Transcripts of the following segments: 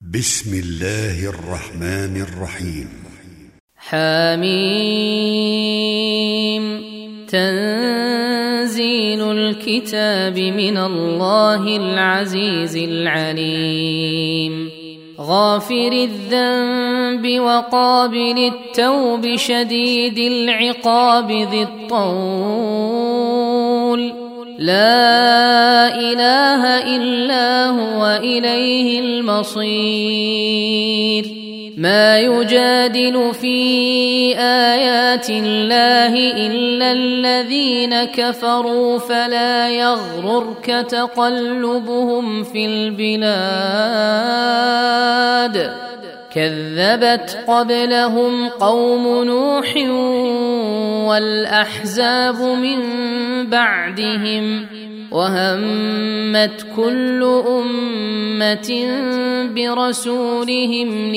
بسم الله الرحمن الرحيم. حميم. تنزيل الكتاب من الله العزيز العليم. غافر الذنب وقابل التوب شديد العقاب ذي الطول. لا إله إلا هو إليه المصير. ما يجادل في آيات الله إلا الذين كفروا فلا يغررك تقلبهم في البلاد. كذبت قبلهم قوم نوح والأحزاب من بعدهم وهمت كل أمة برسولهم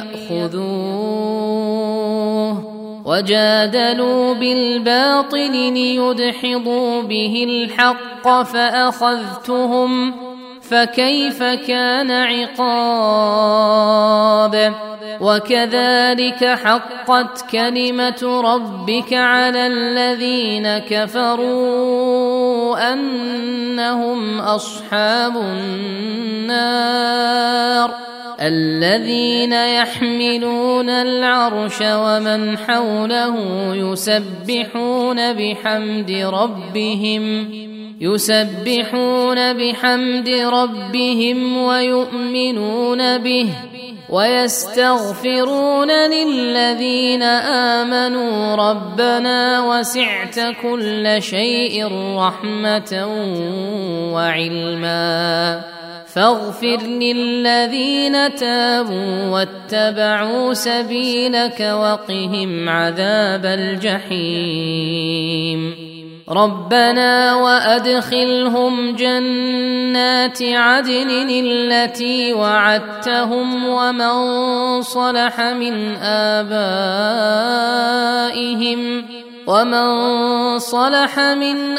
ليأخذوه وجادلوا بالباطل ليدحضوا به الحق فأخذتهم فكيف كان عقاب. وكذلك حقت كلمة ربك على الذين كفروا أنهم أصحاب النار. الذين يحملون العرش ومن حوله يسبحون بحمد ربهم ويؤمنون به ويستغفرون للذين آمنوا ربنا وسعت كل شيء رحمة وعلما فاغفر للذين تابوا واتبعوا سبيلك وقهم عذاب الجحيم. ربنا وأدخلهم جنات عدن التي وعدتهم ومن صلح من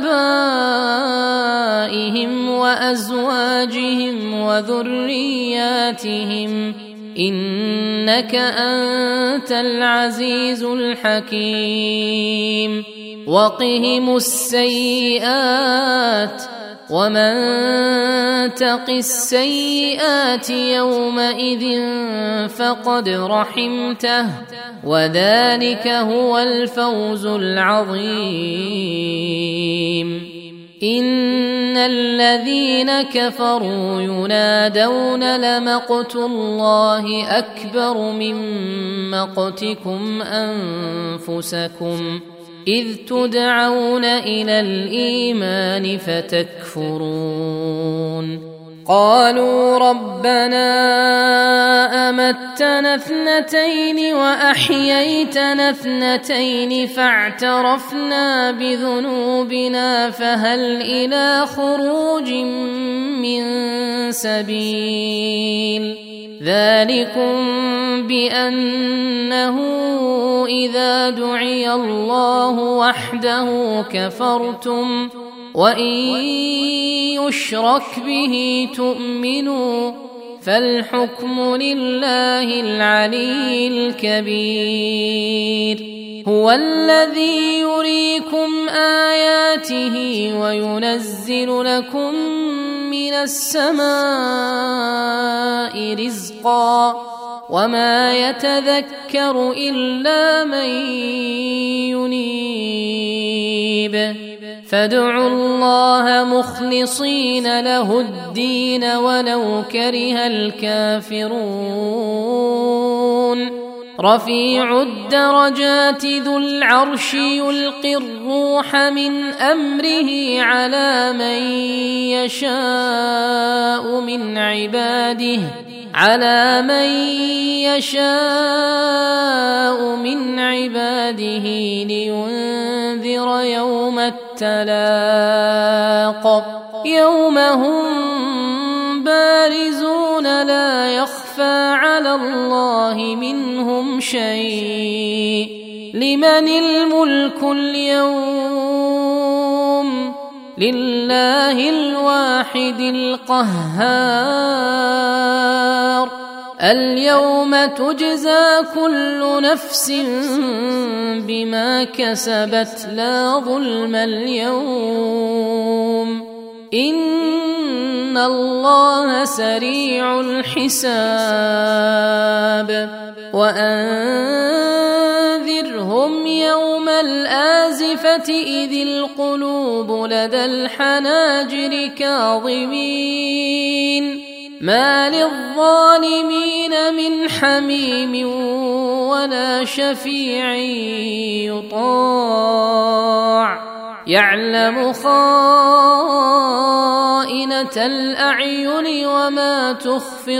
آبائهم وأزواجهم وذرياتهم إنك أنت العزيز الحكيم. وقهم السيئات ومن تق السيئات يومئذ فقد رحمته وذلك هو الفوز العظيم. إن الذين كفروا ينادون لمقت الله أكبر من مقتكم أنفسكم إذ تدعون إلى الإيمان فتكفرون. قالوا ربنا أمتنا اثنتين وأحييتنا اثنتين فاعترفنا بذنوبنا فهل إلى خروج من سبيل. ذلكم بأنه إذا دعي الله وحده كفرتم وإن يشرك به تؤمنوا فالحكم لله العلي الكبير. هو الذي يريكم آياته وينزل لكم من السماء رزقا وما يتذكر إلا من ينيب. فادعوا الله مخلصين له الدين ولو كره الكافرون. رفيع الدرجات ذو العرش يلقي الروح من أمره على من يشاء من عباده لينذر يوم التلاق. يوم هم بارزون لا يخفى على الله منهم شيء. لمن الملك اليوم؟ لله الواحد القهار. اليوم تجزى كل نفس بما كسبت لا ظلم اليوم إن الله سريع الحساب وأنذرهم يوم الآزفة إذ القلوب لدى الحناجر كاظمين ما للظالمين من حميم ولا شفيع يطاع يعلم خائنة الأعين وما تخفي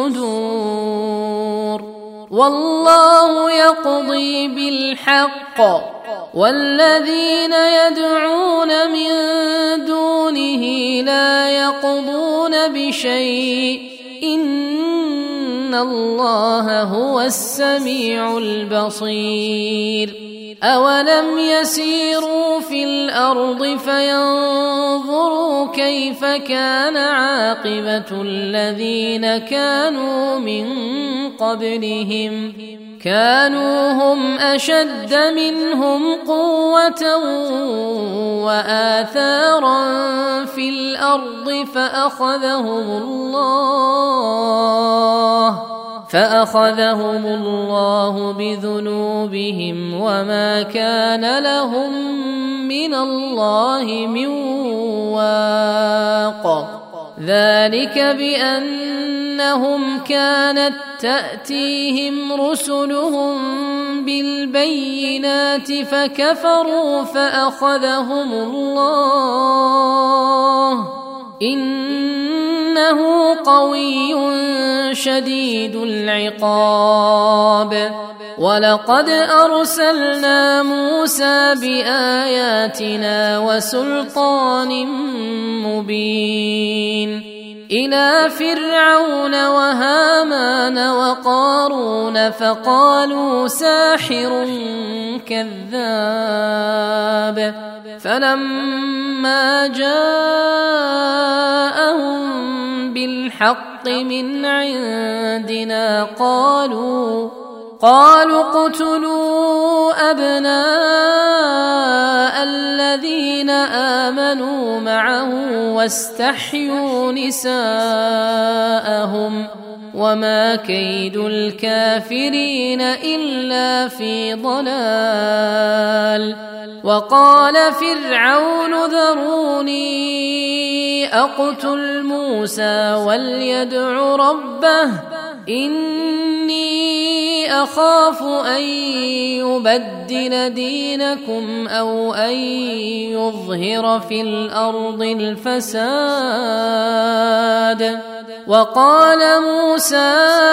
الصدور والله يقضي بالحق والذين يدعون من دونه لا يقضون بشيء إن الله هو السميع البصير أولم يسيروا في الأرض فينظروا كيف كان عاقبة الذين كانوا من قبلهم كانوا هم أشد منهم قوة وآثارا في الأرض فأخذهم الله بذنوبهم وما كان لهم من الله من واق ذلك بأنهم كانت تأتيهم رسلهم بالبينات فكفروا فأخذهم الله إنه قوي شديد العقاب ولقد أرسلنا موسى بآياتنا وسلطان مبين إلى فرعون وهامان وقارون فقالوا ساحر كذاب فلما جاءهم بالحق من عندنا قالوا اقتلوا أبناء الذين آمنوا معه واستحيوا نساءهم وما كيد الكافرين إلا في ضلال وقال فرعون ذروني أقتل موسى وليدع ربه إني أخاف أن يبدل دينكم أو أن يظهر في الأرض الفساد وقال موسى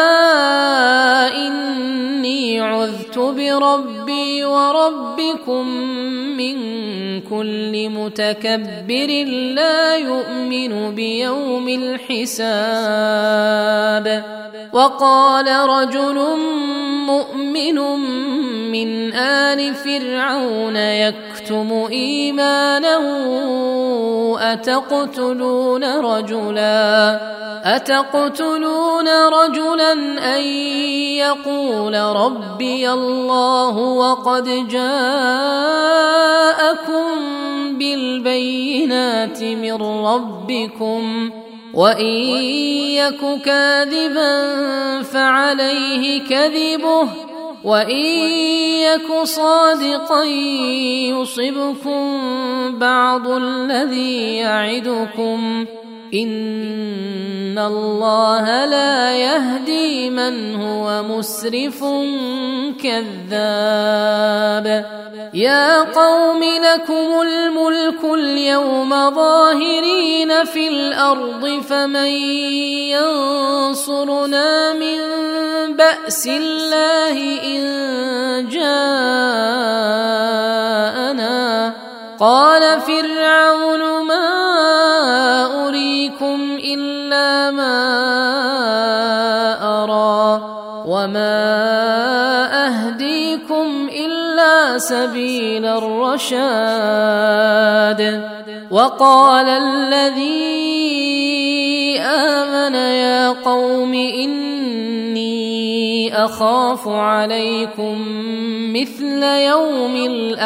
إني عذت بربي وربكم من كل متكبر لا يؤمن بيوم الحساب وقال رجل مؤمن من آل فرعون يكتم إيمانه أتقتلون رجلا أن يقول ربي الله وقد جاءكم بالبينات من ربكم وإن يك كاذبا فعليه كذبه وإن يك صادقا يصبكم بعض الذي يعدكم إن الله لا يهدي من هو مسرف كذاب يا قوم لكم الملك اليوم ظاهرين في الأرض فمن ينصرنا من بأس الله إن جاءنا قال فرعون ما أريكم إلا ما أرى وما أهديكم إلا سبيل الرشاد وقال الذي آمن يا قوم إني أخاف عليكم مثل يوم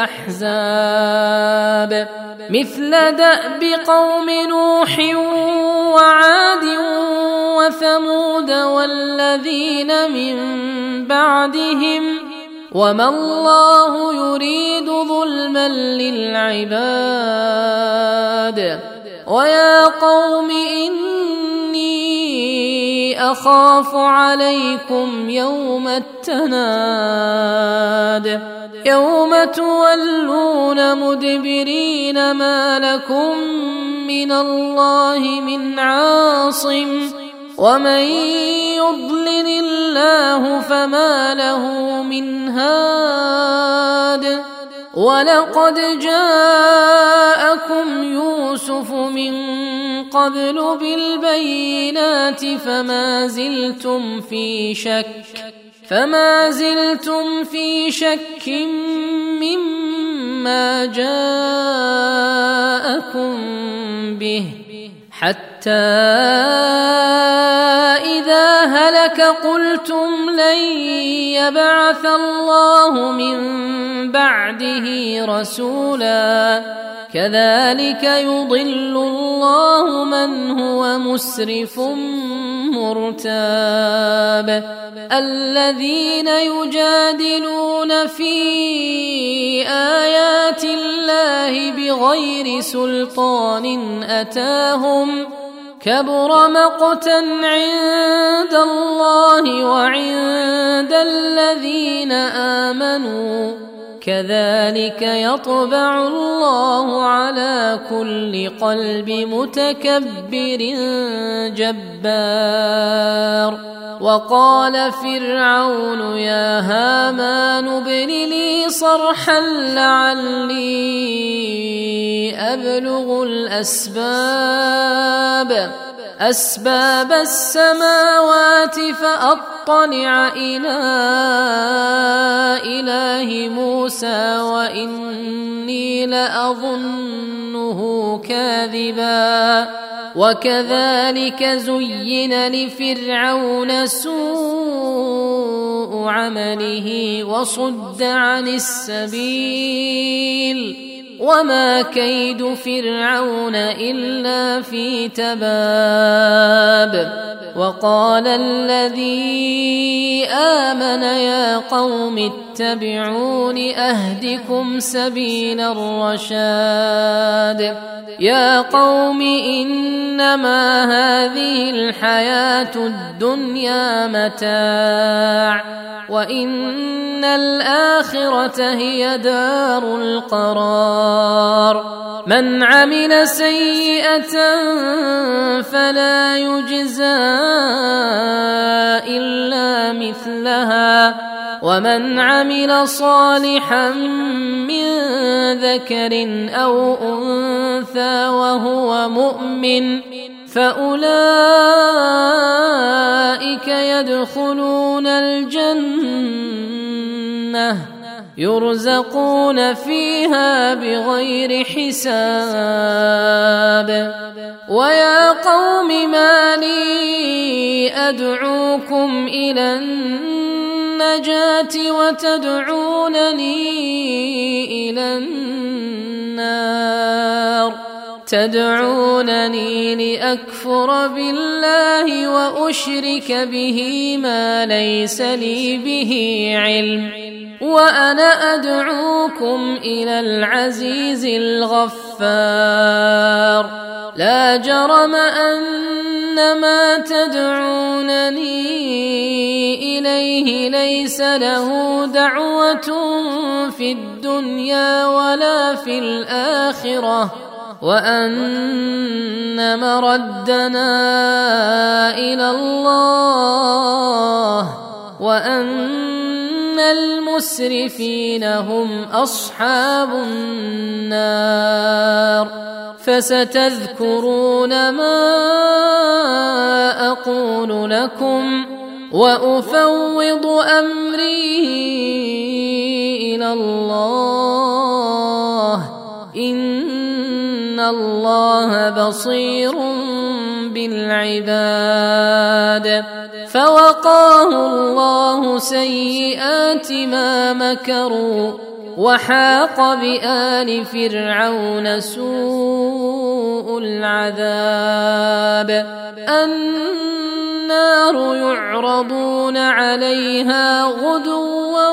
الأحزاب مثل دأب قوم نوح وعاد وثمود والذين من بعدهم وما الله يريد ظلما للعباد ويا قوم إني أخاف عليكم يوم التناد يوم تولون مدبرين ما لكم من الله من عاصم ومن يضلل الله فما له من هاد ولقد جاءكم يوسف من قبل بالبينات فما زلتم في شك مما جاءكم به حتى إذا هلك قلتم لن يبعث الله من بعده رسولا كذلك يضل الله من هو مسرف مرتاب الذين يجادلون في آيات الله بغير سلطان أتاهم كبر مقتا عند الله وعند الذين آمنوا كذلك يطبع الله على كل قلب متكبر جبار وقال فرعون يا هامان ابن لي صرحا لعلي أبلغ أسباب السماوات فأطلع إلى إله موسى وإني لأظنه كاذبا وكذلك زين لفرعون سوء عمله وصد عن السبيل وما كيد فرعون إلا في تباب وقال الذي آمن يا قوم اتبعون أهدكم سبيل الرشاد يا قوم إنما هذه الحياة الدنيا متاع وإن الآخرة هي دار القرار من عمل سيئة فلا يجزى إلا مثلها ومن عمل صالحا من ذكر أو أنثى وهو مؤمن فأولئك يدخلون الجنة يرزقون فيها بغير حساب ويا قوم ما لي أدعوكم إلى النجاة وتدعونني إلى النار تدعونني لأكفر بالله وأشرك به ما ليس لي به علم وأنا أدعوكم إلى العزيز الغفار لا جرم أن ما تدعونني إليه ليس له دعوة في الدنيا ولا في الآخرة وأن مردنا إلى الله وأن المسرفين هم أصحاب النار فستذكرون ما أقول لكم وأفوض أمري إلى الله إن الله بصير بالعباد فوقاه الله سيئات ما مكروا وحاق بآل فرعون سوء العذاب النار يعرضون عليها غدوا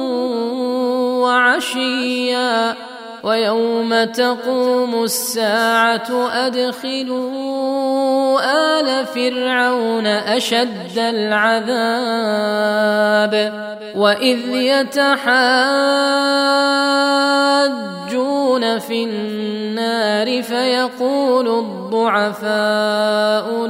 وعشيا ويوم تقوم الساعة أدخلوا آل فرعون أشد العذاب وإذ يتحاجون في النار فيقول الضعفاء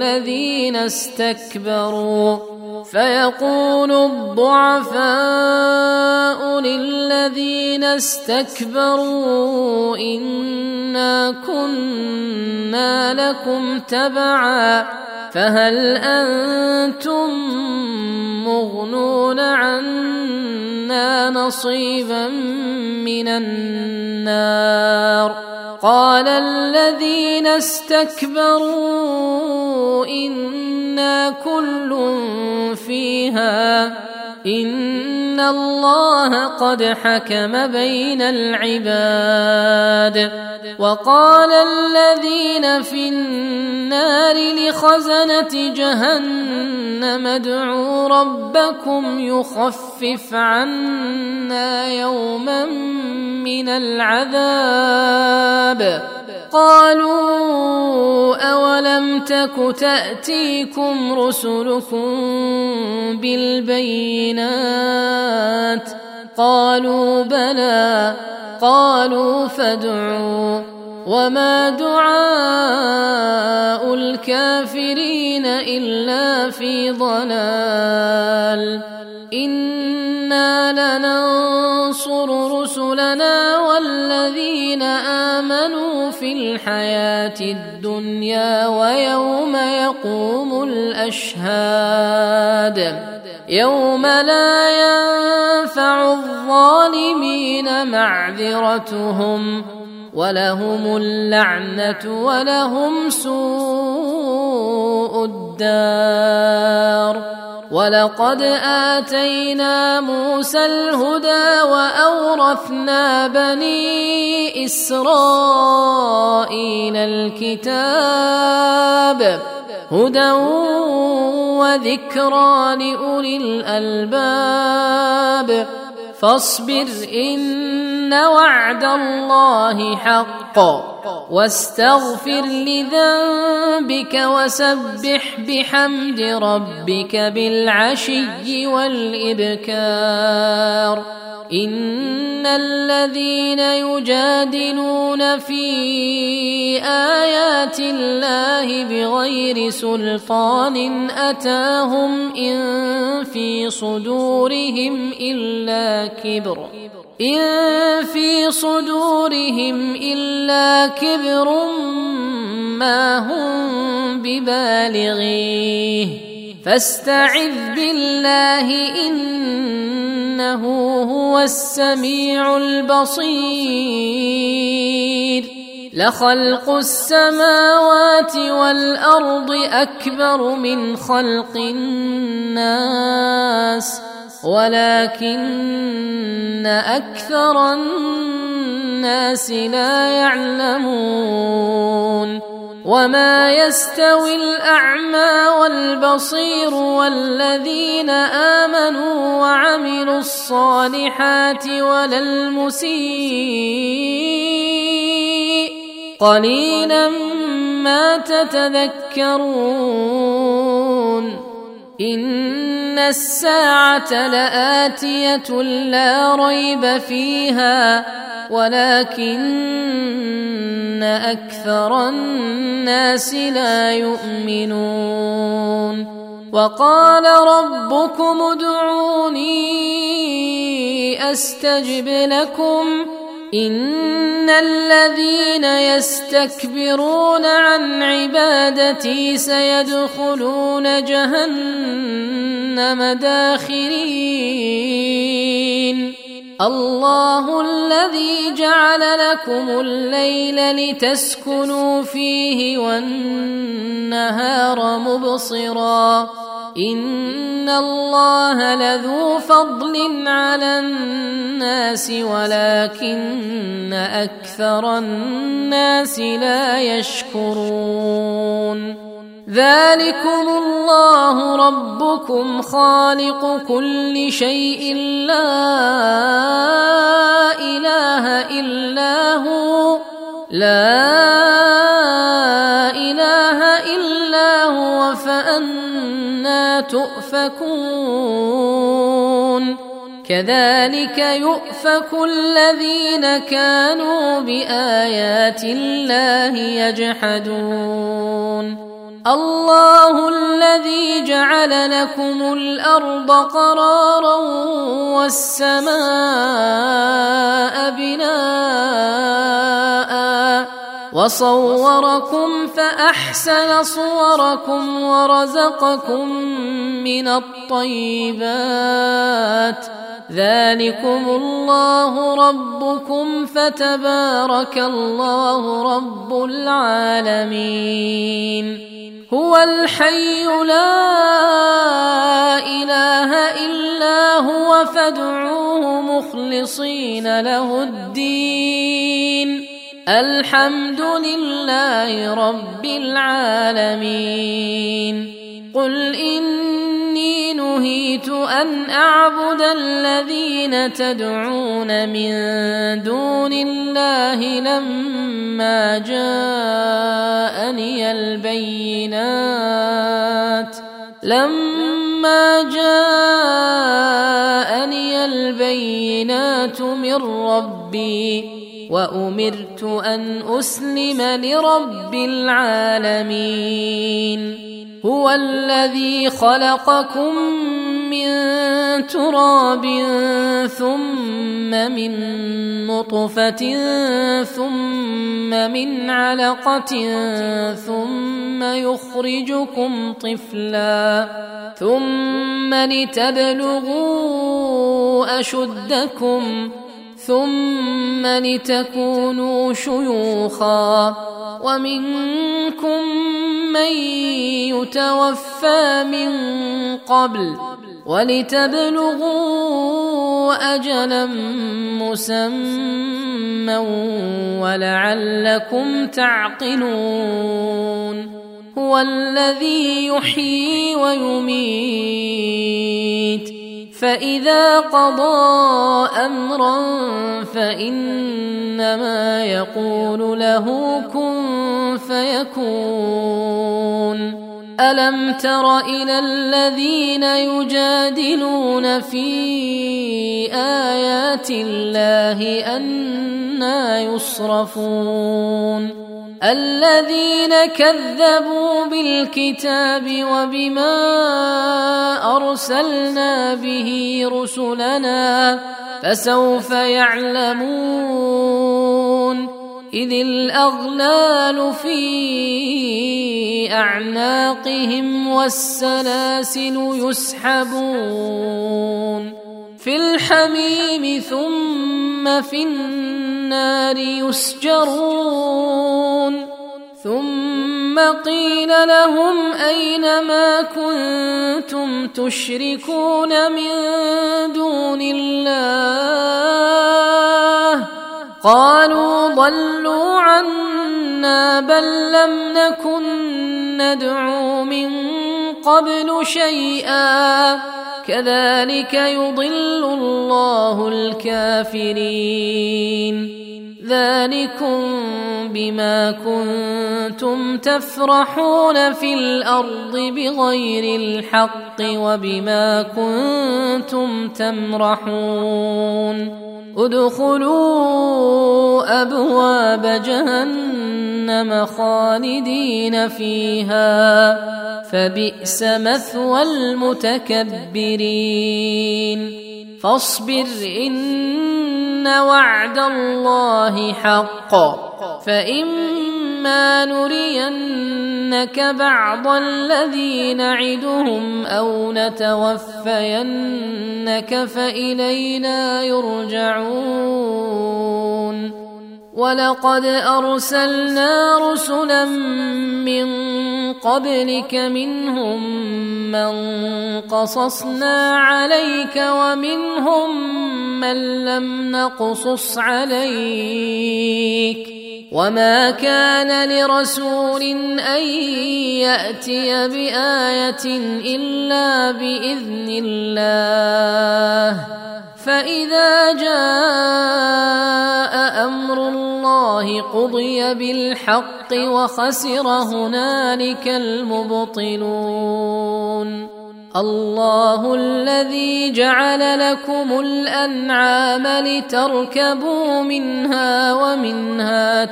للذين استكبروا إنا كنا لكم تبعا فهل أنتم مغنون عنا نصيبا من النار قال الذين استكبروا إنا كل فيها إن الله قد حكم بين العباد وقال الذين في النار لخزنة جهنم ادعوا ربكم يخفف عنا يوما من العذاب قالوا أولم تك تأتيكم رسلكم بالبينات قالوا بلى قالوا فادعوا وما دعاء الكافرين إلا في ضلال إنا لننصر رسلنا والذين آمنوا في الحياة الدنيا ويوم يقوم الأشهاد يوم لا ينفع الظالمين معذرتهم ولهم اللعنة ولهم سوء الدار ولقد آتينا موسى الهدى وأورثنا بني إسرائيل الكتاب هدى وذكرى لأولي الألباب فاصبر إن وعد الله حق واستغفر لذنبك وسبح بحمد ربك بالعشي والإبكار إن الذين يجادلون في آيات الله بغير سلطان أتاهم إن في صدورهم إلا كبر ما هم ببالغيه فاستعذ بالله إنه هو السميع البصير لخلق السماوات والأرض أكبر من خلق الناس ولكن أكثر الناس لا يعلمون وما يستوي الأعمى والبصير والذين آمنوا وعملوا الصالحات ولا المسيء قليلا ما تتذكرون إن الساعة لآتية لا ريب فيها ولكن أكثر الناس لا يؤمنون وقال ربكم ادعوني أستجب لكم إن الذين يستكبرون عن عبادتي سيدخلون جهنم داخرين الله الذي جعل لكم الليل لتسكنوا فيه والنهار مبصرا إن الله لذو فضل على الناس ولكن أكثر الناس لا يشكرون ذلكم الله ربكم خالق كل شيء لا إله إلا هو فأنا تؤفكون كذلك يؤفك الذين كانوا بآيات الله يجحدون الله الذي جعل لكم الأرض قرارا والسماء بناء وصوركم فأحسن صوركم ورزقكم من الطيبات ذلكم الله ربكم فتبارك الله رب العالمين هو الحي لا إله إلا هو فادعوه مخلصين له الدين الحمد لله رب العالمين قل إني نهيت أن أعبد الذين تدعون من دون الله لما جاءني البينات من ربي وأمرت أن أسلم لرب العالمين هو الذي خلقكم من تراب ثم من نطفة ثم من علقة ثم يخرجكم طفلا ثم لتبلغوا أشدكم ثم لتكونوا شيوخا ومنكم من يتوفى من قبل ولتبلغوا أجلا مسمى ولعلكم تعقلون هو الذي يحيي ويميت فإذا قضى أمرا فإنما يقول له كن فيكون ألم تر إلى الذين يجادلون في آيات الله أنى يصرفون الذين كذبوا بالكتاب وبما أرسلنا به رسلنا فسوف يعلمون إذ الأغلال في أعناقهم والسلاسل يسحبون في الحميم ثم في النار يسجرون ثم قيل لهم أين ما كنتم تشركون من دون الله قالوا ضلوا عنا بل لم نكن ندعو من قبل شيئا كذلك يضل الله الكافرين ذلكم بما كنتم تفرحون في الأرض بغير الحق وبما كنتم تمرحون ادخلوا أبواب جهنم خالدين فيها فبئس مثوى المتكبرين فاصبر إن وعد الله حق فإما نرينك بعض الذي نعدهم أو نتوفينك فإلينا يرجعون ولقد أرسلنا رسلا من قبلك منهم من قصصنا عليك ومنهم من لم نقصص عليك وما كان لرسول أن يأتي بآية إلا بإذن الله فإذا جاء أمر الله قضي بالحق وخسر هنالك المبطلون الله الذي جعل لكم الأنعام لتركبوا منها ومنها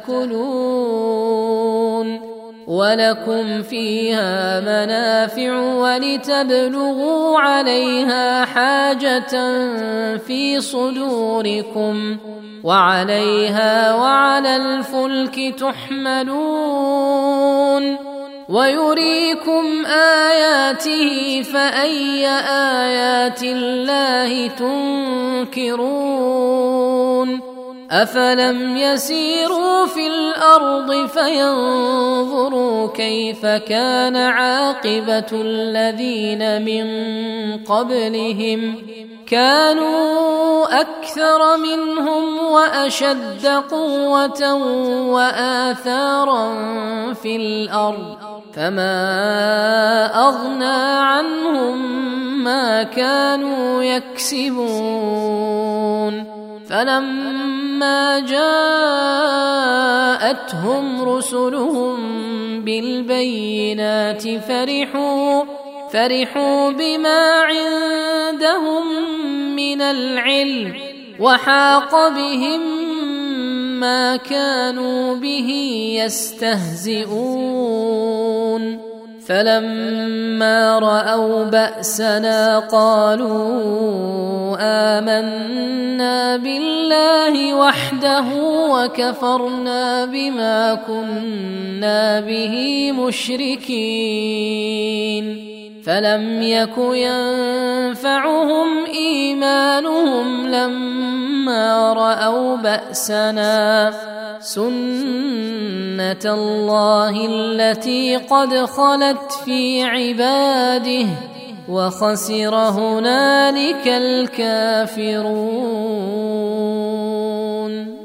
تأكلون ولكم فيها منافع ولتبلغوا عليها حاجة في صدوركم وعليها وعلى الفلك تحملون ويريكم آياته فأي آيات الله تنكرون أفلم يسيروا في الأرض فينظروا كيف كان عاقبة الذين من قبلهم كانوا أكثر منهم وأشد قوة وآثارا في الأرض فما أغنى عنهم ما كانوا يكسبون فلما جاءتهم رسلهم بالبينات فرحوا بما عندهم من العلم وحاق بهم ما كانوا به يستهزئون فلما رأوا بأسنا قالوا آمنا بالله وحده وكفرنا بما كنا به مشركين فلم يك ينفعهم إيمانهم لما رأوا بأسنا سنة الله التي قد خلت في عباده وخسر هنالك الكافرون.